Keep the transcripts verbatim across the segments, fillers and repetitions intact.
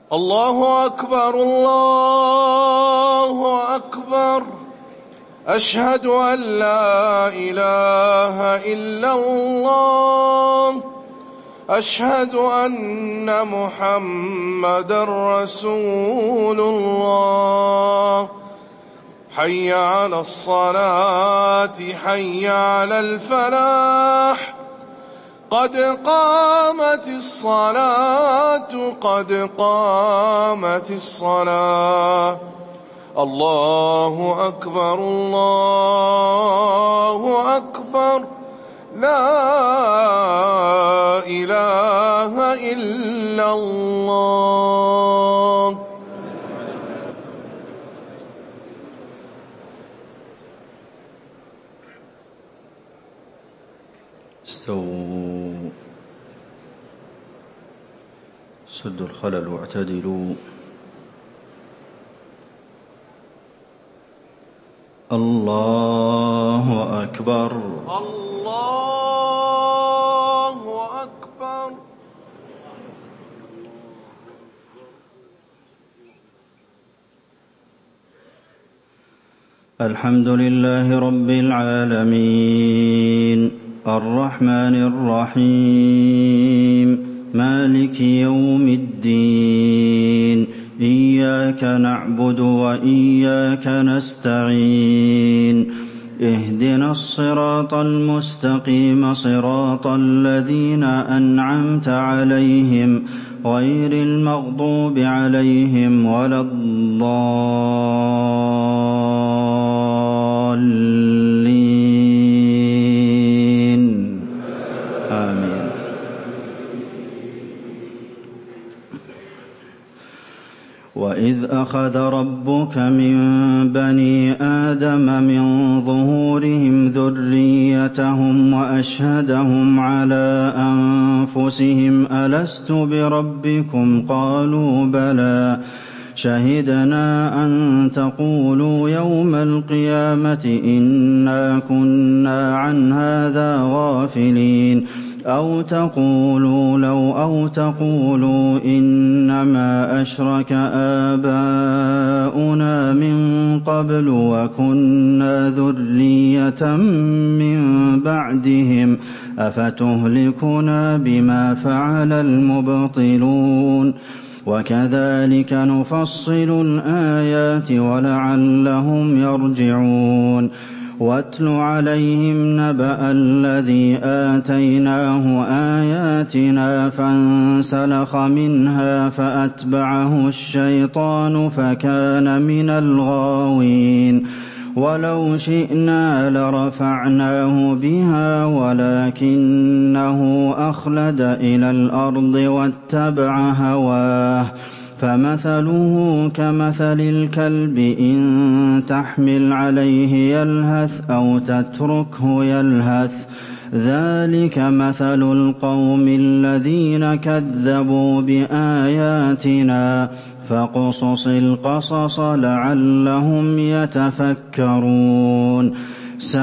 الله أكبر الله أكبر. أشهد أن لا إله إلا الله. أشهد أن محمدًا رسول الله. حي على الصلاة حي على الفلاح. قد قامت الصلاة قد قامت الصلاة. الله أكبر الله أكبر. لا إله إلا الله. استووا، سدوا الخلل واعتدلوا. الله أكبر الله أكبر. الحمد لله رب العالمين الرحمن الرحيم مالك يوم الدين. إياك نعبد وإياك نستعين. اهدنا الصراط المستقيم صراط الذين أنعمت عليهم غير المغضوب عليهم ولا الضالين. آمين. وإذ أخذ ربك من بني آدم من ظهورهم ذريتهم وأشهدهم على أنفسهم ألست بربكم قالوا بلى شهدنا أن تقولوا يوم القيامة إنا كنا عن هذا غافلين أو تقولوا لو أو تقولوا إنما أشرك آباؤنا من قبل وكنا ذرية من بعدهم أفتهلكنا بما فعل المبطلون وكذلك نفصل الآيات ولعلهم يرجعون. واتل عليهم نبأ الذي آتيناه آياتنا فانسلخ منها فأتبعه الشيطان فكان من الغاوين. ولو شئنا لرفعناه بها ولكنه أخلد إلى الأرض واتبع هواه فمثله كمثل الكلب إن تحمل عليه يلهث أو تتركه يلهث ذلك مثل القوم الذين كذبوا بآياتنا فاقصص القصص لعلهم يتفكرون. ساء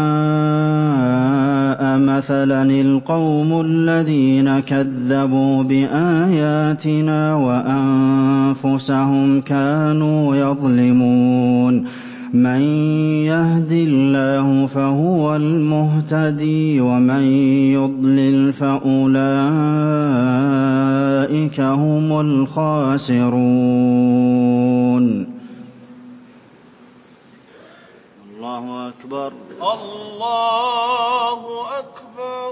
مثلا القوم الذين كذبوا بآياتنا وأنفسهم كانوا يظلمون. من يهد الله فهو المهتدي ومن يضلل فأولئك هم الخاسرون. الله أكبر الله أكبر.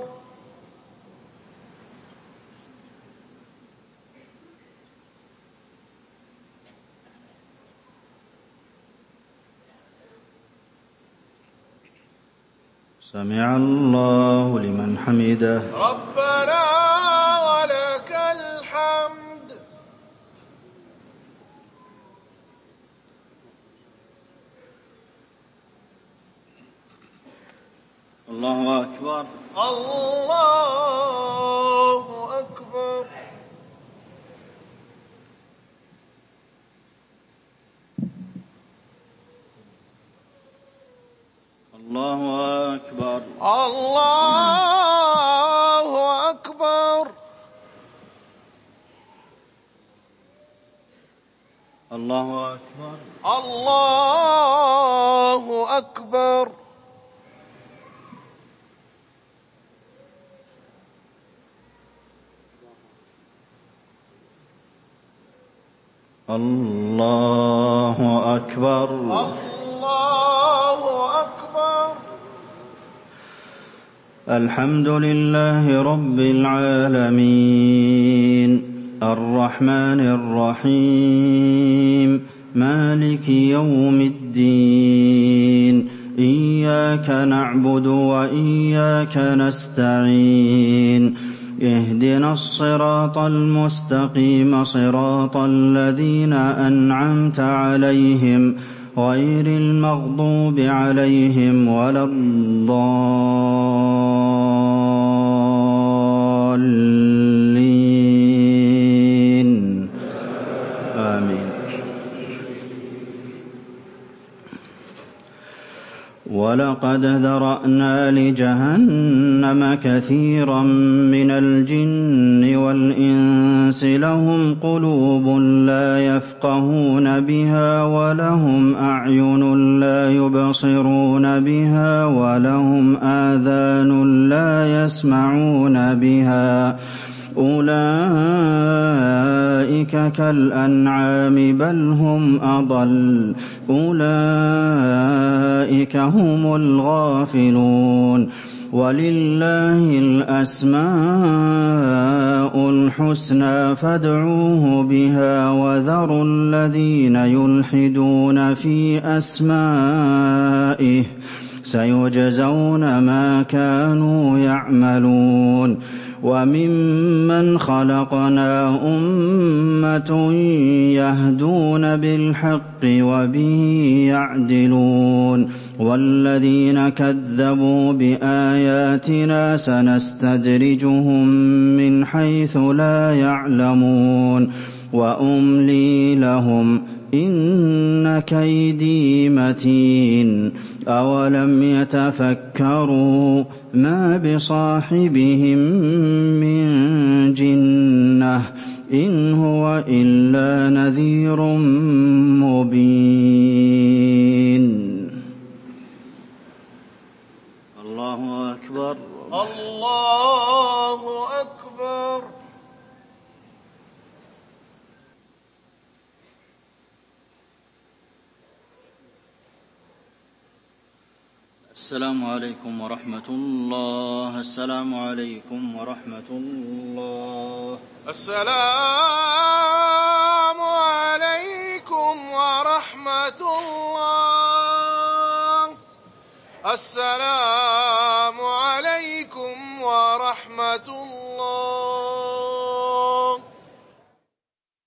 سمع الله لمن حمده. ربنا ولك الحمد. الله أكبر الله أكبر. الله أكبر الله أكبر. الله أكبر. الله أكبر. الله أكبر. الله أكبر. الحمد لله رب العالمين الرحمن الرحيم مالك يوم الدين إياك نعبد وإياك نستعين اهدنا الصراط المستقيم صراط الذين أنعمت عليهم غير المغضوب عليهم ولا الضالين آمين. ولقد ذرأنا لجهنم كثيرا من الجن والإنس لهم قلوب لا يفقهون بها ولهم أعين لا يبصرون بها ولهم آذان لا يسمعون بها أولئك كالأنعام بل هم أضل أولئك هم الغافلون ولله الأسماء الحسنى فادعوه بها وذروا الذين يلحدون في أسمائه سيجزون ما كانوا يعملون وممن خلقنا أمة يهدون بالحق وبه يعدلون والذين كذبوا بآياتنا سنستدرجهم من حيث لا يعلمون وأملي لهم إن كيدي متين أولم يتفكروا ما بصاحبهم من جنة إن هو إلا نذير مبين. الله أكبر. الله أكبر. السلام عليكم ورحمة الله. السلام عليكم ورحمة الله. السلام عليكم ورحمة الله. السلام عليكم ورحمة الله.